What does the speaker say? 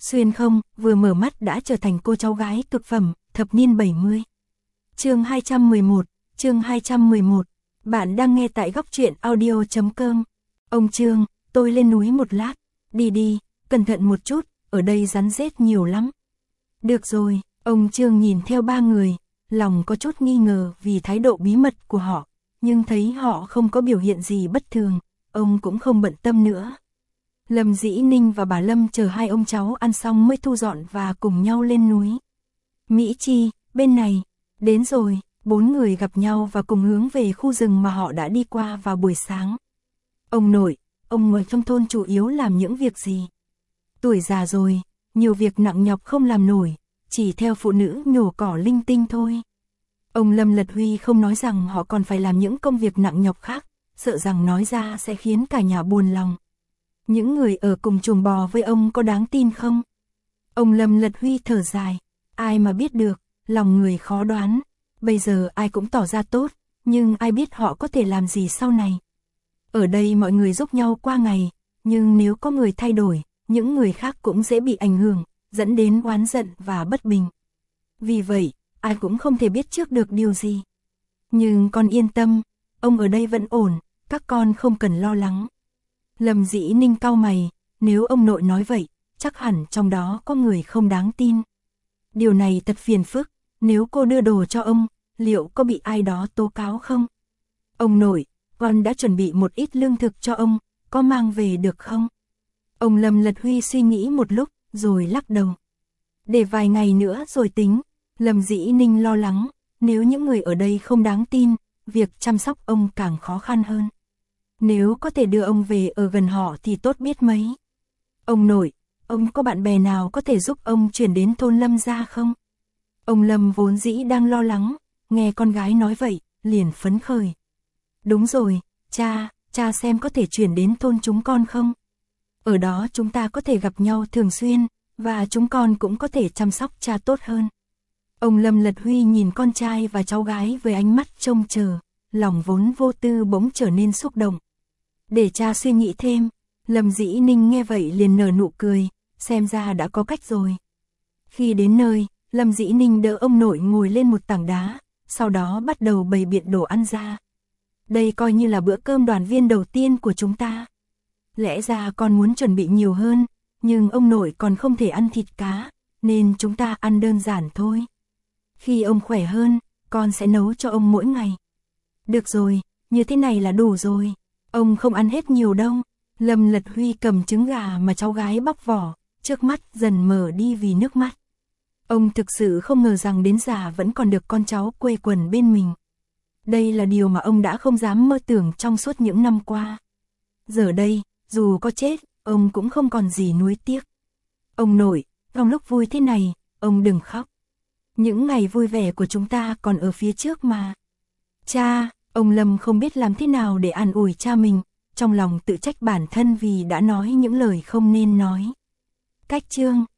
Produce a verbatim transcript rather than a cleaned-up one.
xuyên không, vừa mở mắt đã trở thành cô cháu gái cực phẩm, thập niên bảy mươi. Chương hai trăm mười một, chương hai trăm mười một. Bạn đang nghe tại góc truyện audio chấm com. Ông Trương, tôi lên núi một lát. Đi đi, cẩn thận một chút, ở đây rắn rết nhiều lắm. Được rồi, ông Trương nhìn theo ba người, lòng có chút nghi ngờ vì thái độ bí mật của họ, nhưng thấy họ không có biểu hiện gì bất thường, ông cũng không bận tâm nữa. Lâm Dĩ Ninh và bà Lâm chờ hai ông cháu ăn xong mới thu dọn và cùng nhau lên núi. Mỹ Chi, bên này, đến rồi, bốn người gặp nhau và cùng hướng về khu rừng mà họ đã đi qua vào buổi sáng. Ông nội, ông người trong thôn chủ yếu làm những việc gì? Tuổi già rồi, nhiều việc nặng nhọc không làm nổi, chỉ theo phụ nữ nhổ cỏ linh tinh thôi. Ông Lâm Lật Huy không nói rằng họ còn phải làm những công việc nặng nhọc khác, sợ rằng nói ra sẽ khiến cả nhà buồn lòng. Những người ở cùng chuồng bò với ông có đáng tin không? Ông Lâm Lật Huy thở dài, ai mà biết được, lòng người khó đoán. Bây giờ ai cũng tỏ ra tốt, nhưng ai biết họ có thể làm gì sau này. Ở đây mọi người giúp nhau qua ngày, nhưng nếu có người thay đổi, những người khác cũng dễ bị ảnh hưởng, dẫn đến oán giận và bất bình. Vì vậy, ai cũng không thể biết trước được điều gì. Nhưng con yên tâm, ông ở đây vẫn ổn, các con không cần lo lắng. Lâm Dĩ Ninh cau mày, nếu ông nội nói vậy, chắc hẳn trong đó có người không đáng tin. Điều này thật phiền phức, nếu cô đưa đồ cho ông, liệu có bị ai đó tố cáo không? Ông nội, con đã chuẩn bị một ít lương thực cho ông, có mang về được không? Ông Lâm Lật Huy suy nghĩ một lúc, rồi lắc đầu. Để vài ngày nữa rồi tính. Lâm Dĩ Ninh lo lắng, nếu những người ở đây không đáng tin, việc chăm sóc ông càng khó khăn hơn. Nếu có thể đưa ông về ở gần họ thì tốt biết mấy. Ông nội, ông có bạn bè nào có thể giúp ông chuyển đến thôn Lâm gia không? Ông Lâm vốn dĩ đang lo lắng, nghe con gái nói vậy, liền phấn khởi. Đúng rồi, cha, cha xem có thể chuyển đến thôn chúng con không? Ở đó chúng ta có thể gặp nhau thường xuyên, và chúng con cũng có thể chăm sóc cha tốt hơn. Ông Lâm Lật Huy nhìn con trai và cháu gái với ánh mắt trông chờ, lòng vốn vô tư bỗng trở nên xúc động. Để cha suy nghĩ thêm, Lâm Dĩ Ninh nghe vậy liền nở nụ cười, xem ra đã có cách rồi. Khi đến nơi, Lâm Dĩ Ninh đỡ ông nội ngồi lên một tảng đá, sau đó bắt đầu bày biện đồ ăn ra. Đây coi như là bữa cơm đoàn viên đầu tiên của chúng ta. Lẽ ra con muốn chuẩn bị nhiều hơn, nhưng ông nội còn không thể ăn thịt cá, nên chúng ta ăn đơn giản thôi. Khi ông khỏe hơn, con sẽ nấu cho ông mỗi ngày. Được rồi, như thế này là đủ rồi. Ông không ăn hết nhiều đâu. Lâm Lật Huy cầm trứng gà mà cháu gái bóc vỏ, trước mắt dần mở đi vì nước mắt. Ông thực sự không ngờ rằng đến già vẫn còn được con cháu quây quần bên mình. Đây là điều mà ông đã không dám mơ tưởng trong suốt những năm qua. Giờ đây, dù có chết, ông cũng không còn gì nuối tiếc. Ông nội, trong lúc vui thế này, ông đừng khóc. Những ngày vui vẻ của chúng ta còn ở phía trước mà. Cha, ông Lâm không biết làm thế nào để an ủi cha mình, trong lòng tự trách bản thân vì đã nói những lời không nên nói. Cách chương